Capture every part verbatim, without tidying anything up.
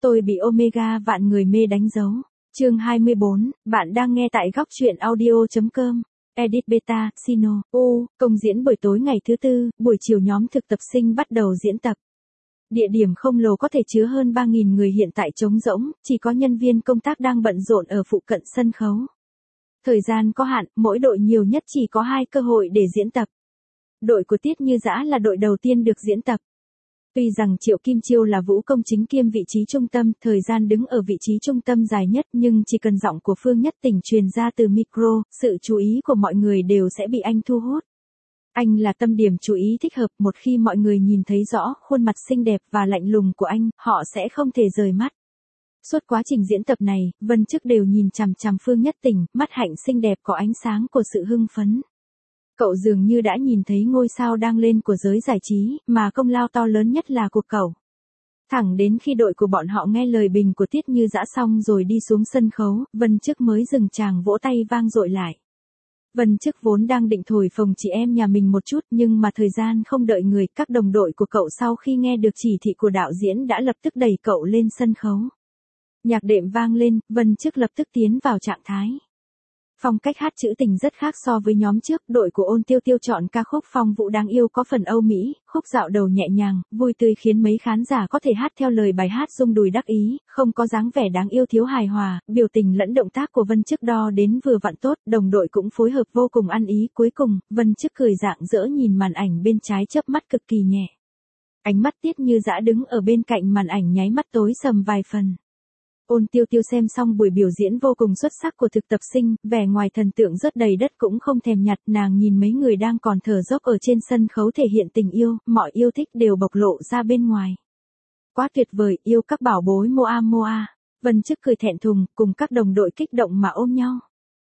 Tôi bị Omega vạn người mê đánh dấu. Chương hai mươi bốn, bạn đang nghe tại góc truyện audio.com. Edit Beta, Sino, U, công diễn buổi tối ngày thứ tư, buổi chiều nhóm thực tập sinh bắt đầu diễn tập. Địa điểm không lồ có thể chứa hơn ba nghìn người hiện tại trống rỗng, chỉ có nhân viên công tác đang bận rộn ở phụ cận sân khấu. Thời gian có hạn, mỗi đội nhiều nhất chỉ có hai cơ hội để diễn tập. Đội của Tiết Như Dã là đội đầu tiên được diễn tập. Tuy rằng Triệu Kim Chiêu là vũ công chính kiêm vị trí trung tâm, thời gian đứng ở vị trí trung tâm dài nhất, nhưng chỉ cần giọng của Phương Nhất Tình truyền ra từ micro, sự chú ý của mọi người đều sẽ bị anh thu hút. Anh là tâm điểm chú ý thích hợp, một khi mọi người nhìn thấy rõ khuôn mặt xinh đẹp và lạnh lùng của anh, họ sẽ không thể rời mắt. Suốt quá trình diễn tập này, Vân Chức đều nhìn chằm chằm Phương Nhất Tình, mắt hạnh xinh đẹp có ánh sáng của sự hưng phấn. Cậu dường như đã nhìn thấy ngôi sao đang lên của giới giải trí, mà công lao to lớn nhất là của cậu. Thẳng đến khi đội của bọn họ nghe lời bình của Tiết Như Dã xong rồi đi xuống sân khấu, Vân Chức mới dừng tràng vỗ tay vang dội lại. Vân Chức vốn đang định thổi phồng chị em nhà mình một chút, nhưng mà thời gian không đợi người, các đồng đội của cậu sau khi nghe được chỉ thị của đạo diễn đã lập tức đẩy cậu lên sân khấu. Nhạc đệm vang lên, Vân Chức lập tức tiến vào trạng thái. Phong cách hát trữ tình rất khác so với nhóm trước, đội của Ôn Tiêu Tiêu chọn ca khúc Phong Vũ Đáng Yêu có phần Âu Mỹ, khúc dạo đầu nhẹ nhàng, vui tươi khiến mấy khán giả có thể hát theo lời bài hát rung đùi đắc ý, không có dáng vẻ đáng yêu thiếu hài hòa, biểu tình lẫn động tác của Vân Chức đo đến vừa vặn tốt, đồng đội cũng phối hợp vô cùng ăn ý, cuối cùng, Vân Chức cười rạng rỡ nhìn màn ảnh bên trái chớp mắt cực kỳ nhẹ. Ánh mắt Tiết Như Dã đứng ở bên cạnh màn ảnh nháy mắt tối sầm vài phần. Ôn Tiêu Tiêu xem xong buổi biểu diễn vô cùng xuất sắc của thực tập sinh, vẻ ngoài thần tượng rất đầy đất cũng không thèm nhặt, nàng nhìn mấy người đang còn thở dốc ở trên sân khấu thể hiện tình yêu, mọi yêu thích đều bộc lộ ra bên ngoài. Quá tuyệt vời, yêu các bảo bối Moa Moa. Vân Chức cười thẹn thùng, cùng các đồng đội kích động mà ôm nhau.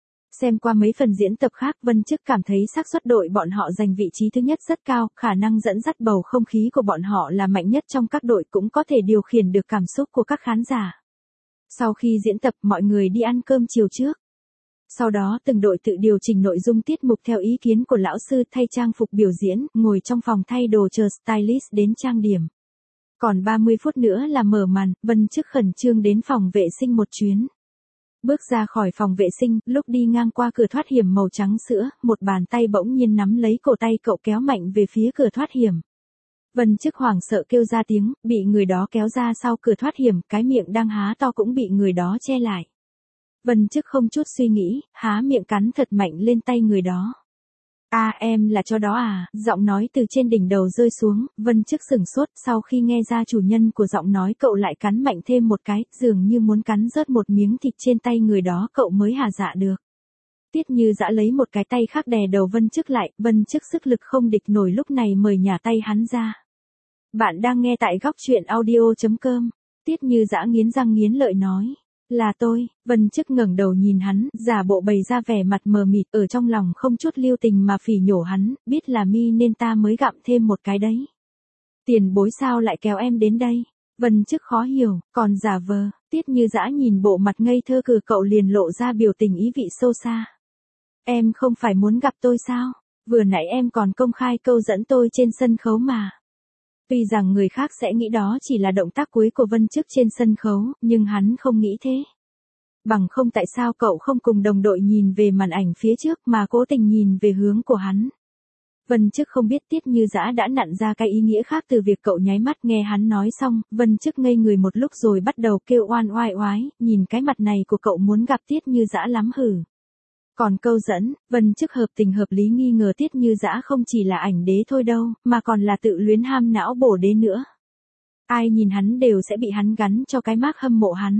Xem qua mấy phần diễn tập khác, Vân Chức cảm thấy xác suất đội bọn họ giành vị trí thứ nhất rất cao, khả năng dẫn dắt bầu không khí của bọn họ là mạnh nhất trong các đội, cũng có thể điều khiển được cảm xúc của các khán giả. Sau khi diễn tập, mọi người đi ăn cơm chiều trước. Sau đó từng đội tự điều chỉnh nội dung tiết mục theo ý kiến của lão sư, thay trang phục biểu diễn, ngồi trong phòng thay đồ chờ stylist đến trang điểm. Còn ba mươi phút nữa là mở màn, Vân Chức khẩn trương đến phòng vệ sinh một chuyến. Bước ra khỏi phòng vệ sinh, lúc đi ngang qua cửa thoát hiểm màu trắng sữa, một bàn tay bỗng nhiên nắm lấy cổ tay cậu kéo mạnh về phía cửa thoát hiểm. Vân Chức hoảng sợ kêu ra tiếng, bị người đó kéo ra sau cửa thoát hiểm, cái miệng đang há to cũng bị người đó che lại. Vân Chức không chút suy nghĩ, há miệng cắn thật mạnh lên tay người đó. A à, em là chó đó à, giọng nói từ trên đỉnh đầu rơi xuống, Vân Chức sửng sốt, sau khi nghe ra chủ nhân của giọng nói cậu lại cắn mạnh thêm một cái, dường như muốn cắn rớt một miếng thịt trên tay người đó cậu mới hả dạ được. Tiết Như Dã lấy một cái tay khác đè đầu Vân Chức lại, Vân Chức sức lực không địch nổi lúc này mời nhả tay hắn ra. Bạn đang nghe tại góc truyện audio.com. Tiết Như Dã nghiến răng nghiến lợi nói. Là tôi. Vân Chức ngẩng đầu nhìn hắn, giả bộ bày ra vẻ mặt mờ mịt, ở trong lòng không chút lưu tình mà phỉ nhổ hắn, biết là mi nên ta mới gặm thêm một cái đấy. Tiền bối sao lại kéo em đến đây? Vân Chức khó hiểu, còn giả vờ. Tiết Như Dã nhìn bộ mặt ngây thơ của cậu liền lộ ra biểu tình ý vị sâu xa. Em không phải muốn gặp tôi sao? Vừa nãy em còn công khai câu dẫn tôi trên sân khấu mà. Tuy rằng người khác sẽ nghĩ đó chỉ là động tác cuối của Vân Chức trên sân khấu, nhưng hắn không nghĩ thế. Bằng không tại sao cậu không cùng đồng đội nhìn về màn ảnh phía trước mà cố tình nhìn về hướng của hắn. Vân Chức không biết Tiết Như Dã đã nặn ra cái ý nghĩa khác từ việc cậu nháy mắt, nghe hắn nói xong, Vân Chức ngây người một lúc rồi bắt đầu kêu oan oai oái, nhìn cái mặt này của cậu muốn gặp Tiết Như Dã lắm hử. Còn câu dẫn, Vân Chức hợp tình hợp lý nghi ngờ Tiết Như Dã không chỉ là ảnh đế thôi đâu, mà còn là tự luyến ham não bổ đế nữa. Ai nhìn hắn đều sẽ bị hắn gắn cho cái mác hâm mộ hắn.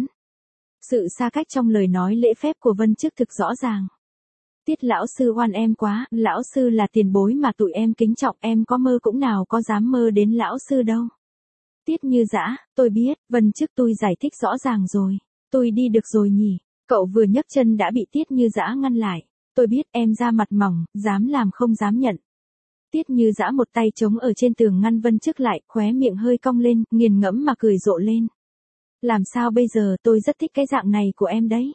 Sự xa cách trong lời nói lễ phép của Vân Chức thực rõ ràng. Tiết lão sư oan em quá, lão sư là tiền bối mà tụi em kính trọng, em có mơ cũng nào có dám mơ đến lão sư đâu. Tiết Như Dã, tôi biết, Vân Chức tôi giải thích rõ ràng rồi. Tôi đi được rồi nhỉ. Cậu vừa nhấc chân đã bị Tiết Như Dã ngăn lại. Tôi biết em da mặt mỏng, dám làm không dám nhận. Tiết Như Dã một tay chống ở trên tường ngăn Vân Chức lại, khóe miệng hơi cong lên, nghiền ngẫm mà cười rộ lên. Làm sao bây giờ, tôi rất thích cái dạng này của em đấy.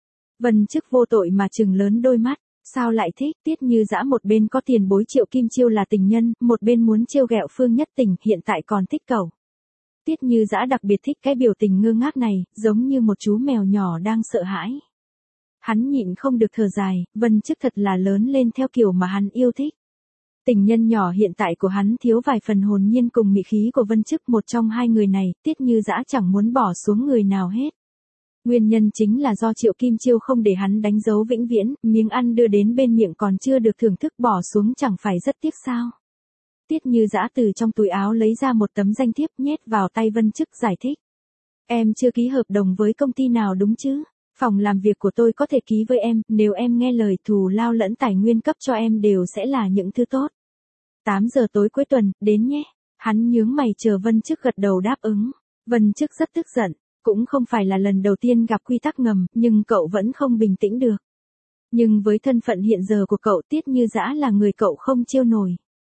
Vân Chức vô tội mà trừng lớn đôi mắt. Sao lại thích? Tiết Như Dã một bên có tiền bối Triệu Kim Chiêu là tình nhân, một bên muốn trêu ghẹo Phương Nhất Tình, hiện tại còn thích cậu. Tiết Như Dã đặc biệt thích cái biểu tình ngơ ngác này, giống như một chú mèo nhỏ đang sợ hãi. Hắn nhịn không được thở dài, Vân Chức thật là lớn lên theo kiểu mà hắn yêu thích. Tình nhân nhỏ hiện tại của hắn thiếu vài phần hồn nhiên cùng mị khí của Vân Chức, một trong hai người này, Tiết Như Dã chẳng muốn bỏ xuống người nào hết. Nguyên nhân chính là do Triệu Kim Chiêu không để hắn đánh dấu vĩnh viễn, miếng ăn đưa đến bên miệng còn chưa được thưởng thức bỏ xuống chẳng phải rất tiếc sao. Tiết Như Dã từ trong túi áo lấy ra một tấm danh thiếp nhét vào tay Vân Chức giải thích. Em chưa ký hợp đồng với công ty nào đúng chứ? Phòng làm việc của tôi có thể ký với em, nếu em nghe lời thù lao lẫn tài nguyên cấp cho em đều sẽ là những thứ tốt. tám giờ tối cuối tuần, đến nhé. Hắn nhướng mày chờ Vân Chức gật đầu đáp ứng. Vân Chức rất tức giận, cũng không phải là lần đầu tiên gặp quy tắc ngầm, nhưng cậu vẫn không bình tĩnh được. Nhưng với thân phận hiện giờ của cậu, Tiết Như Dã là người cậu không chiêu nổi.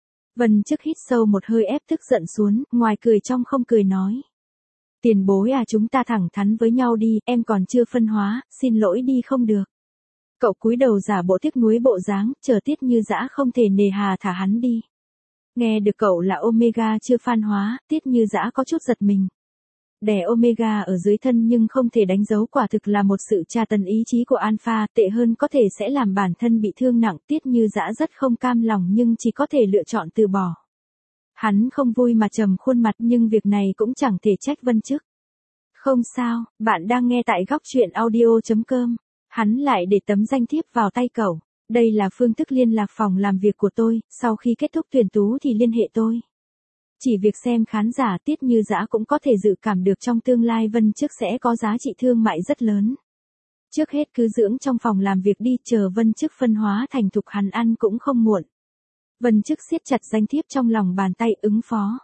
Vân Chức hít sâu một hơi ép tức giận xuống, ngoài cười trong không cười nói. Tiền bối à, chúng ta thẳng thắn với nhau đi, em còn chưa phân hóa, xin lỗi đi không được. Cậu cúi đầu giả bộ tiếc nuối bộ dáng, chờ Tiết Như Dã không thể nề hà thả hắn đi. Nghe được cậu là Omega chưa phan hóa, Tiết Như Dã có chút giật mình. Đè Omega ở dưới thân nhưng không thể đánh dấu quả thực là một sự tra tấn ý chí của Alpha, tệ hơn có thể sẽ làm bản thân bị thương nặng. Tiết Như Dã rất không cam lòng nhưng chỉ có thể lựa chọn từ bỏ. Hắn không vui mà trầm khuôn mặt, nhưng việc này cũng chẳng thể trách Vân Chức. Không sao, bạn đang nghe tại góc truyện audio chấm com. Hắn lại để tấm danh thiếp vào tay cậu. Đây là phương thức liên lạc phòng làm việc của tôi, sau khi kết thúc tuyển tú thì liên hệ tôi. Chỉ việc xem khán giả Tiết Như Dã cũng có thể dự cảm được trong tương lai Vân Chức sẽ có giá trị thương mại rất lớn. Trước hết cứ dưỡng trong phòng làm việc đi, chờ Vân Chức phân hóa thành thục hắn ăn cũng không muộn. Vân Chức siết chặt danh thiếp trong lòng bàn tay ứng phó.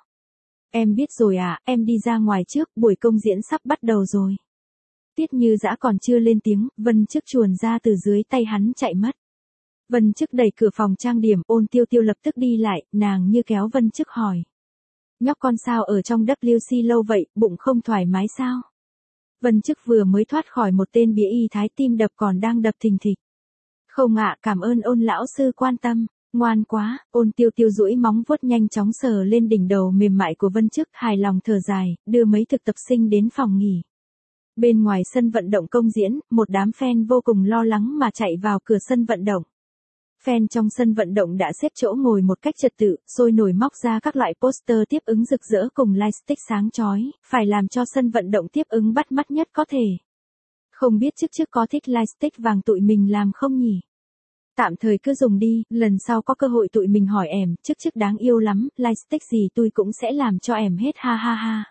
Em biết rồi à, em đi ra ngoài trước, buổi công diễn sắp bắt đầu rồi. Tiết Như Dã còn chưa lên tiếng, Vân Chức chuồn ra từ dưới tay hắn chạy mất. Vân Chức đẩy cửa phòng trang điểm, Ôn Tiêu Tiêu lập tức đi lại, nàng như kéo Vân Chức hỏi. Nhóc con sao ở trong W C lâu vậy, bụng không thoải mái sao? Vân Chức vừa mới thoát khỏi một tên bía y thái, tim đập còn đang đập thình thịch. Không ạ, cảm ơn Ôn lão sư quan tâm. Ngoan quá. Ôn Tiêu Tiêu duỗi móng vuốt nhanh chóng sờ lên đỉnh đầu mềm mại của Vân Chức, hài lòng thở dài, đưa mấy thực tập sinh đến phòng nghỉ. Bên ngoài sân vận động công diễn, một đám fan vô cùng lo lắng mà chạy vào cửa sân vận động. Fan trong sân vận động đã xếp chỗ ngồi một cách trật tự, sôi nổi móc ra các loại poster tiếp ứng rực rỡ cùng lightstick sáng chói, phải làm cho sân vận động tiếp ứng bắt mắt nhất có thể. Không biết trước trước có thích lightstick vàng tụi mình làm không nhỉ? Tạm thời cứ dùng đi, lần sau có cơ hội tụi mình hỏi em, trước trước đáng yêu lắm, lightstick gì tôi cũng sẽ làm cho em hết ha ha ha.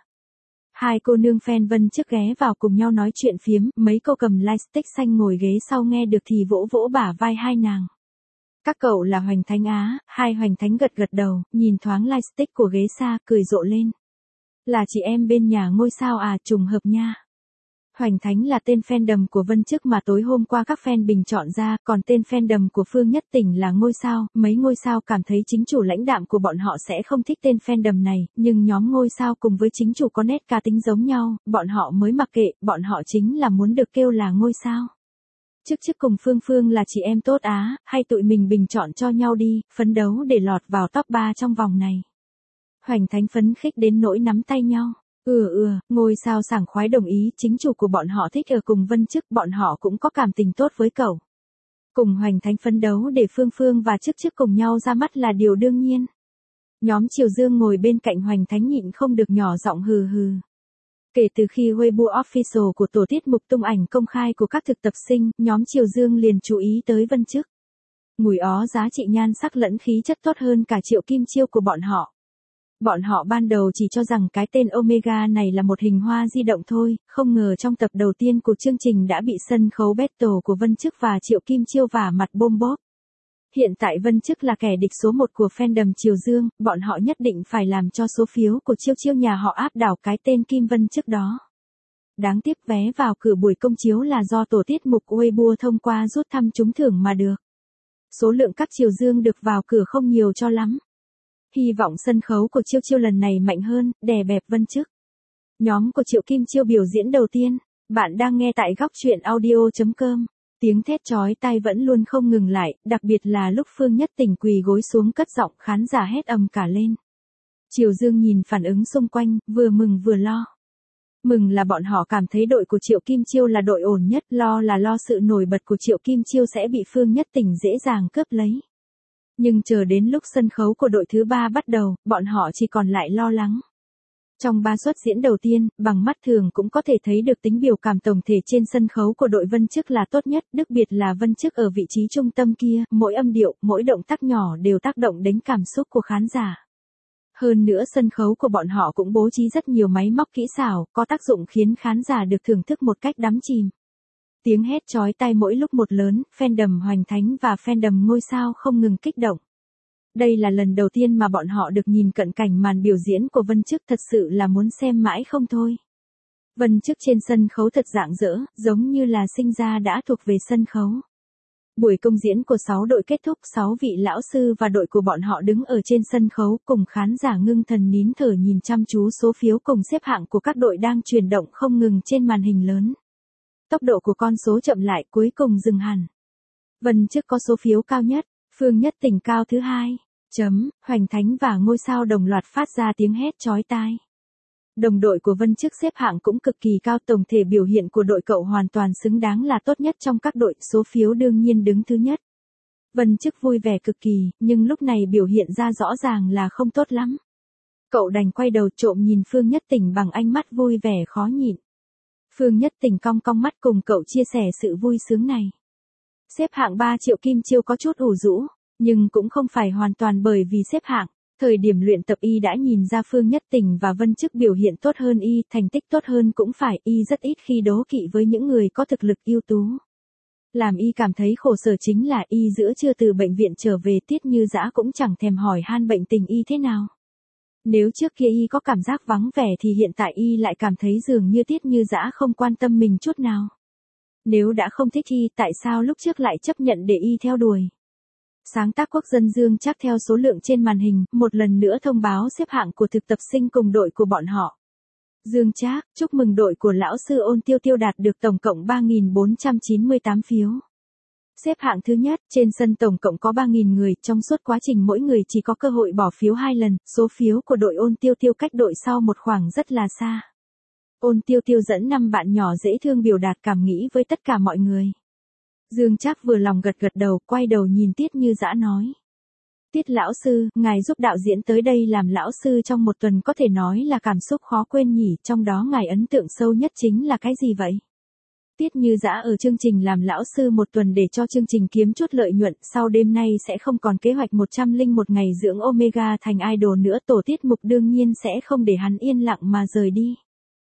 Hai cô nương fan Vân Chức ghé vào cùng nhau nói chuyện phiếm, mấy cô cầm lightstick xanh ngồi ghế sau nghe được thì vỗ vỗ bả vai hai nàng. Các cậu là Hoành Thánh á, hai Hoành Thánh gật gật đầu, nhìn thoáng lightstick của ghế xa, cười rộ lên. Là chị em bên nhà ngôi sao à, trùng hợp nha. Hoành Thánh là tên fandom của Vân Chức mà tối hôm qua các fan bình chọn ra, còn tên fandom của Phương Nhất Tỉnh là ngôi sao, mấy ngôi sao cảm thấy chính chủ lãnh đạm của bọn họ sẽ không thích tên fandom này, nhưng nhóm ngôi sao cùng với chính chủ có nét cá tính giống nhau, bọn họ mới mặc kệ, bọn họ chính là muốn được kêu là ngôi sao. Chức Chức cùng Phương Phương là chị em tốt á, hay tụi mình bình chọn cho nhau đi, phấn đấu để lọt vào top ba trong vòng này. Hoành Thánh phấn khích đến nỗi nắm tay nhau. Ừ ừ, ngôi sao sảng khoái đồng ý, chính chủ của bọn họ thích ở cùng Vân Chức, bọn họ cũng có cảm tình tốt với cậu. Cùng Hoành Thánh phấn đấu để Phương Phương và Chức Chức cùng nhau ra mắt là điều đương nhiên. Nhóm Triều Dương ngồi bên cạnh Hoành Thánh nhịn không được nhỏ giọng hừ hừ. Kể từ khi Weibo Official của tổ tiết mục tung ảnh công khai của các thực tập sinh, nhóm Triều Dương liền chú ý tới Vân Chức. Mùi ó giá trị nhan sắc lẫn khí chất tốt hơn cả Triệu Kim Chiêu của bọn họ. Bọn họ ban đầu chỉ cho rằng cái tên Omega này là một hình hoa di động thôi, không ngờ trong tập đầu tiên của chương trình đã bị sân khấu battle của Vân Chức và Triệu Kim Chiêu vả mặt bôm bốp. Hiện tại Vân Chức là kẻ địch số một của fandom Triều Dương, bọn họ nhất định phải làm cho số phiếu của Chiêu Chiêu nhà họ áp đảo cái tên Kim Vân Chức đó. Đáng tiếc vé vào cửa buổi công chiếu là do tổ tiết mục Weibo thông qua rút thăm trúng thưởng mà được. Số lượng các Triều Dương được vào cửa không nhiều cho lắm. Hy vọng sân khấu của Chiêu Chiêu lần này mạnh hơn, đè bẹp Vân Chức. Nhóm của Triệu Kim Chiêu biểu diễn đầu tiên. Bạn đang nghe tại góc truyện audio chấm com. Tiếng thét chói tai vẫn luôn không ngừng lại, đặc biệt là lúc Phương Nhất Tỉnh quỳ gối xuống cất giọng, khán giả hét ầm cả lên. Triều Dương nhìn phản ứng xung quanh, vừa mừng vừa lo. Mừng là bọn họ cảm thấy đội của Triệu Kim Chiêu là đội ổn nhất, lo là lo sự nổi bật của Triệu Kim Chiêu sẽ bị Phương Nhất Tỉnh dễ dàng cướp lấy. Nhưng chờ đến lúc sân khấu của đội thứ ba bắt đầu, bọn họ chỉ còn lại lo lắng. Trong ba suất diễn đầu tiên, bằng mắt thường cũng có thể thấy được tính biểu cảm tổng thể trên sân khấu của đội Vân Chức là tốt nhất, đặc biệt là Vân Chức ở vị trí trung tâm kia, mỗi âm điệu, mỗi động tác nhỏ đều tác động đến cảm xúc của khán giả. Hơn nữa sân khấu của bọn họ cũng bố trí rất nhiều máy móc kỹ xảo, có tác dụng khiến khán giả được thưởng thức một cách đắm chìm. Tiếng hét chói tai mỗi lúc một lớn, fandom Hoành Thánh và fandom Ngôi Sao không ngừng kích động. Đây là lần đầu tiên mà bọn họ được nhìn cận cảnh màn biểu diễn của Vân Chức, thật sự là muốn xem mãi không thôi. Vân Chức trên sân khấu thật rạng rỡ, giống như là sinh ra đã thuộc về sân khấu. Buổi công diễn của sáu đội kết thúc, sáu vị lão sư và đội của bọn họ đứng ở trên sân khấu cùng khán giả ngưng thần nín thở nhìn chăm chú số phiếu cùng xếp hạng của các đội đang chuyển động không ngừng trên màn hình lớn. Tốc độ của con số chậm lại cuối cùng dừng hẳn. Vân Chức có số phiếu cao nhất, Phương Nhất Tỉnh cao thứ hai. Chấm, Hoành Thánh và Ngôi Sao đồng loạt phát ra tiếng hét chói tai. Đồng đội của Vân Chức xếp hạng cũng cực kỳ cao, tổng thể biểu hiện của đội cậu hoàn toàn xứng đáng là tốt nhất trong các đội, số phiếu đương nhiên đứng thứ nhất. Vân Chức vui vẻ cực kỳ, nhưng lúc này biểu hiện ra rõ ràng là không tốt lắm. Cậu đành quay đầu trộm nhìn Phương Nhất Tỉnh bằng ánh mắt vui vẻ khó nhịn. Phương Nhất Tỉnh cong cong mắt cùng cậu chia sẻ sự vui sướng này. Xếp hạng ba Triệu Kim Chiêu có chút ủ rũ, nhưng cũng không phải hoàn toàn bởi vì xếp hạng. Thời điểm luyện tập y đã nhìn ra Phương Nhất Tỉnh và Vân Chức biểu hiện tốt hơn y, thành tích tốt hơn cũng phải, y rất ít khi đố kỵ với những người có thực lực ưu tú. Làm y cảm thấy khổ sở chính là y giữa trưa từ bệnh viện trở về, Tiết Như Dã cũng chẳng thèm hỏi han bệnh tình y thế nào. Nếu trước kia y có cảm giác vắng vẻ thì hiện tại y lại cảm thấy dường như Tiết Như Dã không quan tâm mình chút nào. Nếu đã không thích y, tại sao lúc trước lại chấp nhận để y theo đuổi? Sáng tác quốc dân Dương Trác theo số lượng trên màn hình, một lần nữa thông báo xếp hạng của thực tập sinh cùng đội của bọn họ. Dương Trác, chúc mừng đội của lão sư Ôn Tiêu Tiêu đạt được tổng cộng ba nghìn bốn trăm chín mươi tám phiếu. Xếp hạng thứ nhất, trên sân tổng cộng có ba nghìn người, trong suốt quá trình mỗi người chỉ có cơ hội bỏ phiếu hai lần, số phiếu của đội Ôn Tiêu Tiêu cách đội sau một khoảng rất là xa. Ôn Tiêu Tiêu dẫn năm bạn nhỏ dễ thương biểu đạt cảm nghĩ với tất cả mọi người. Dương Trác vừa lòng gật gật đầu, quay đầu nhìn Tiết Như Dã nói. Tiết lão sư, ngài giúp đạo diễn tới đây làm lão sư trong một tuần có thể nói là cảm xúc khó quên nhỉ, trong đó ngài ấn tượng sâu nhất chính là cái gì vậy? Tiết Như Dã ở chương trình làm lão sư một tuần để cho chương trình kiếm chút lợi nhuận, sau đêm nay sẽ không còn kế hoạch một trăm lẻ một ngày dưỡng Omega thành idol nữa, tổ tiết mục đương nhiên sẽ không để hắn yên lặng mà rời đi.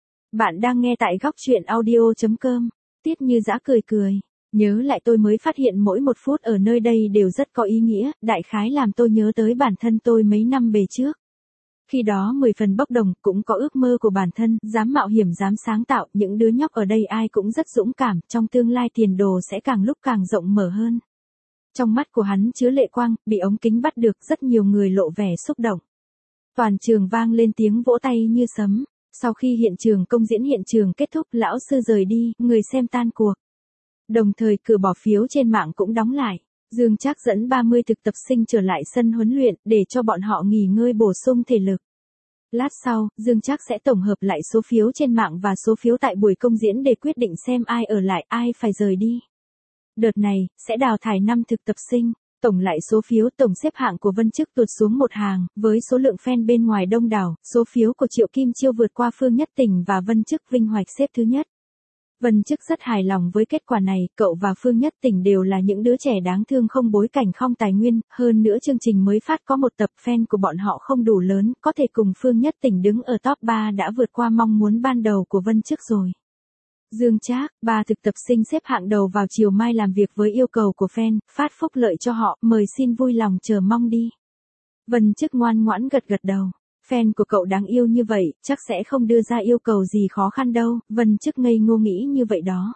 Bạn đang nghe tại góc truyện audio chấm com. Tiết Như Dã cười cười. Nhớ lại tôi mới phát hiện mỗi một phút ở nơi đây đều rất có ý nghĩa, đại khái làm tôi nhớ tới bản thân tôi mấy năm về trước. Khi đó mười phần bốc đồng, cũng có ước mơ của bản thân, dám mạo hiểm dám sáng tạo, những đứa nhóc ở đây ai cũng rất dũng cảm, trong tương lai tiền đồ sẽ càng lúc càng rộng mở hơn. Trong mắt của hắn chứa lệ quang, bị ống kính bắt được, rất nhiều người lộ vẻ xúc động. Toàn trường vang lên tiếng vỗ tay như sấm. Sau khi hiện trường công diễn hiện trường kết thúc, lão sư rời đi, người xem tan cuộc. Đồng thời cửa bỏ phiếu trên mạng cũng đóng lại. Dương Trác dẫn ba mươi thực tập sinh trở lại sân huấn luyện để cho bọn họ nghỉ ngơi bổ sung thể lực. Lát sau, Dương Trác sẽ tổng hợp lại số phiếu trên mạng và số phiếu tại buổi công diễn để quyết định xem ai ở lại, ai phải rời đi. Đợt này, sẽ đào thải năm thực tập sinh. Tổng lại số phiếu tổng xếp hạng của Vân Chức tụt xuống một hàng, với số lượng fan bên ngoài đông đảo, số phiếu của Triệu Kim Chiêu vượt qua Phương Nhất Tỉnh và Vân Chức vinh hoạch xếp thứ nhất. Vân Chức rất hài lòng với kết quả này, cậu và Phương Nhất Tỉnh đều là những đứa trẻ đáng thương không bối cảnh không tài nguyên, hơn nữa chương trình mới phát có một tập fan của bọn họ không đủ lớn, có thể cùng Phương Nhất Tỉnh đứng ở top ba đã vượt qua mong muốn ban đầu của Vân Chức rồi. Dương Trác, ba thực tập sinh xếp hạng đầu vào chiều mai làm việc với yêu cầu của fan, phát phúc lợi cho họ, mời xin vui lòng chờ mong đi. Vân Chức ngoan ngoãn gật gật đầu. Fan của cậu đáng yêu như vậy, chắc sẽ không đưa ra yêu cầu gì khó khăn đâu, Vân Chức ngây ngô nghĩ như vậy đó.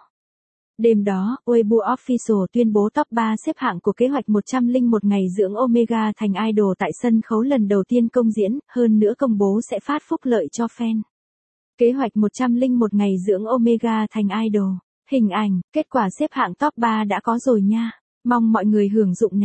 Đêm đó, Weibo Official tuyên bố top ba xếp hạng của kế hoạch một trăm lẻ một ngày dưỡng Omega thành idol tại sân khấu lần đầu tiên công diễn, hơn nữa công bố sẽ phát phúc lợi cho fan. Kế hoạch một trăm lẻ một ngày dưỡng Omega thành idol. Hình ảnh, kết quả xếp hạng top ba đã có rồi nha. Mong mọi người hưởng dụng nè.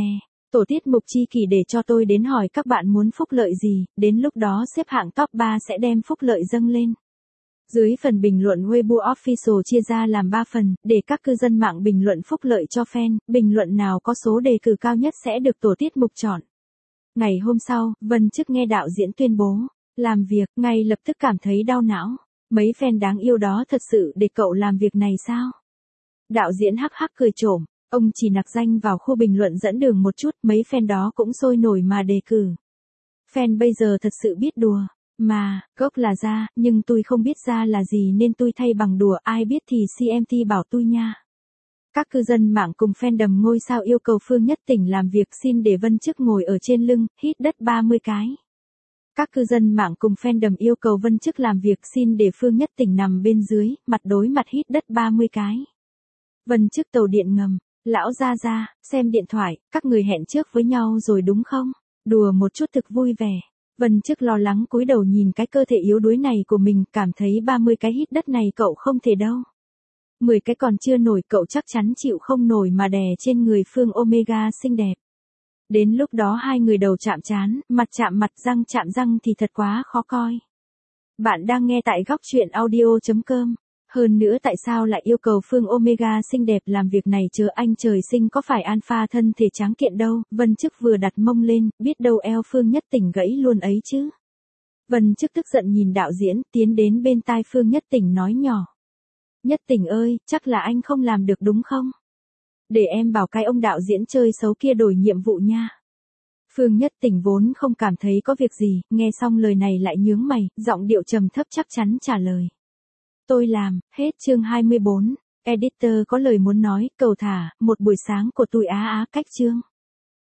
Tổ tiết mục chi kỷ để cho tôi đến hỏi các bạn muốn phúc lợi gì, đến lúc đó xếp hạng top ba sẽ đem phúc lợi dâng lên. Dưới phần bình luận Weibo Official chia ra làm ba phần, để các cư dân mạng bình luận phúc lợi cho fan, bình luận nào có số đề cử cao nhất sẽ được tổ tiết mục chọn. Ngày hôm sau, Vân Chức nghe đạo diễn tuyên bố, làm việc, ngay lập tức cảm thấy đau não. Mấy fan đáng yêu đó thật sự để cậu làm việc này sao? Đạo diễn hắc hắc cười trộm, ông chỉ nặc danh vào khu bình luận dẫn đường một chút, mấy fan đó cũng sôi nổi mà đề cử. Fan bây giờ thật sự biết đùa. Mà, gốc là ra, nhưng tôi không biết ra là gì nên tôi thay bằng đùa, ai biết thì xê em tê bảo tôi nha. Các cư dân mạng cùng fandom ngôi sao yêu cầu Phương Nhất Tỉnh làm việc xin để Vân Chức ngồi ở trên lưng, hít đất ba mươi cái. Các cư dân mạng cùng fandom yêu cầu Vân Chức làm việc xin để Phương Nhất Tỉnh nằm bên dưới, mặt đối mặt hít đất ba mươi cái. Vân Chức tàu điện ngầm, lão ra ra, xem điện thoại, các người hẹn trước với nhau rồi đúng không? Đùa một chút thực vui vẻ. Vân Chức lo lắng cúi đầu nhìn cái cơ thể yếu đuối này của mình, cảm thấy ba mươi cái hít đất này cậu không thể đâu. mười cái còn chưa nổi, cậu chắc chắn chịu không nổi mà đè trên người Phương Omega xinh đẹp. Đến lúc đó hai người đầu chạm trán, mặt chạm mặt, răng chạm răng thì thật quá khó coi. Bạn đang nghe tại góc truyện audio chấm com. Hơn nữa tại sao lại yêu cầu Phương Omega xinh đẹp làm việc này chứ, anh trời sinh có phải alpha thân thể tráng kiện đâu. Vân Chức vừa đặt mông lên, biết đâu eo Phương Nhất Tỉnh gãy luôn ấy chứ. Vân Chức tức giận nhìn đạo diễn, tiến đến bên tai Phương Nhất Tỉnh nói nhỏ. Nhất Tỉnh ơi, chắc là anh không làm được đúng không? Để em bảo cái ông đạo diễn chơi xấu kia đổi nhiệm vụ nha. Phương Nhất Tỉnh vốn không cảm thấy có việc gì, nghe xong lời này lại nhướng mày, giọng điệu trầm thấp chắc chắn trả lời. Tôi làm, hết chương hai mươi bốn. Editor có lời muốn nói, cầu thả, một buổi sáng của tôi á á cách chương.